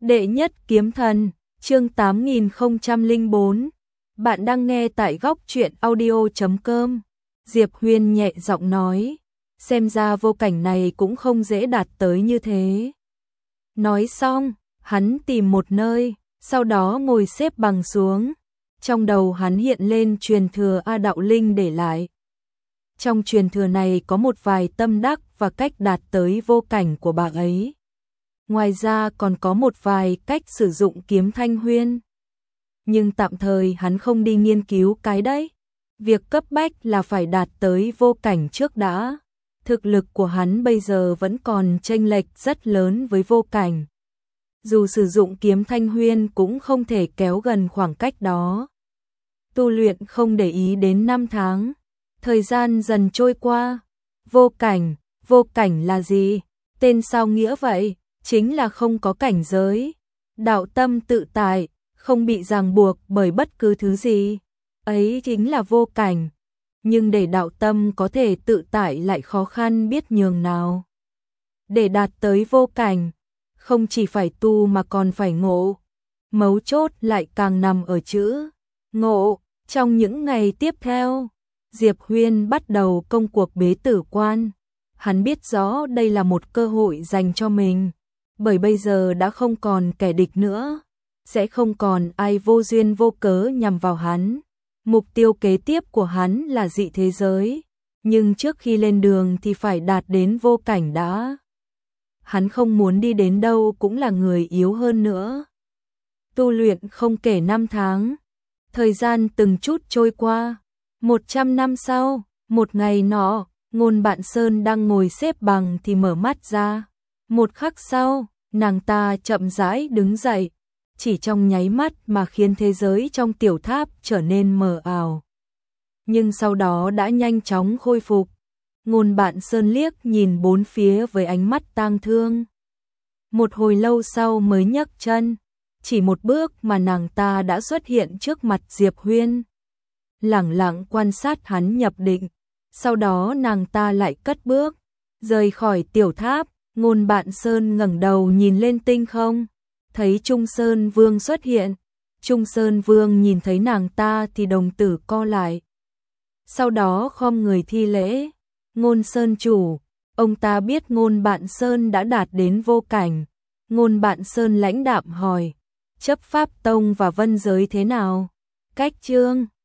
Đệ nhất kiếm thần, chương 8004. Bạn đang nghe tại góc truyện audio.com. Diệp Huyên nhẹ giọng nói, xem ra vô cảnh này cũng không dễ đạt tới như thế. Nói xong, hắn tìm một nơi, sau đó ngồi xếp bằng xuống. Trong đầu hắn hiện lên truyền thừa A Đạo Linh để lại. Trong truyền thừa này có một vài tâm đắc và cách đạt tới vô cảnh của bà ấy. Ngoài ra còn có một vài cách sử dụng kiếm Thanh Huyên. Nhưng tạm thời hắn không đi nghiên cứu cái đấy. Việc cấp bách là phải đạt tới vô cảnh trước đã. Thực lực của hắn bây giờ vẫn còn chênh lệch rất lớn với vô cảnh. Dù sử dụng kiếm Thanh Huyên cũng không thể kéo gần khoảng cách đó. Tu luyện không để ý đến 5 tháng. Thời gian dần trôi qua. Vô cảnh là gì? Tên sao nghĩa vậy? Chính là không có cảnh giới. Đạo tâm tự tại, không bị ràng buộc bởi bất cứ thứ gì. Ấy chính là vô cảnh. Nhưng để đạo tâm có thể tự tại lại khó khăn biết nhường nào. Để đạt tới vô cảnh, không chỉ phải tu mà còn phải ngộ. Mấu chốt lại càng nằm ở chữ ngộ. Trong những ngày tiếp theo, Diệp Huyên bắt đầu công cuộc bế tử quan. Hắn biết rõ đây là một cơ hội dành cho mình. Bởi bây giờ đã không còn kẻ địch nữa, sẽ không còn ai vô duyên vô cớ nhằm vào hắn. Mục tiêu kế tiếp của hắn là dị thế giới, nhưng trước khi lên đường thì phải đạt đến vô cảnh đã. Hắn không muốn đi đến đâu cũng là người yếu hơn nữa. Tu luyện không kể 5 tháng, thời gian từng chút trôi qua. 100 năm sau, một ngày nọ, Ngôn Bạn Sơn đang ngồi xếp bằng thì mở mắt ra. Một khắc sau, nàng ta chậm rãi đứng dậy, chỉ trong nháy mắt mà khiến thế giới trong tiểu tháp trở nên mờ ảo. Nhưng sau đó đã nhanh chóng khôi phục. Ngôn Bạn Sơn liếc nhìn bốn phía với ánh mắt tang thương. Một hồi lâu sau mới nhấc chân, chỉ một bước mà nàng ta đã xuất hiện trước mặt Diệp Huyên. Lẳng lặng quan sát hắn nhập định, sau đó nàng ta lại cất bước, rời khỏi tiểu tháp. Ngôn Bạn Sơn ngẩng đầu nhìn lên tinh không, thấy Trung Sơn Vương xuất hiện. Trung Sơn Vương nhìn thấy nàng ta thì đồng tử co lại. Sau đó khom người thi lễ, Ngôn Sơn chủ. Ông ta biết Ngôn Bạn Sơn đã đạt đến vô cảnh. Ngôn Bạn Sơn lãnh đạm hỏi, chấp pháp tông và vân giới thế nào? Cách chương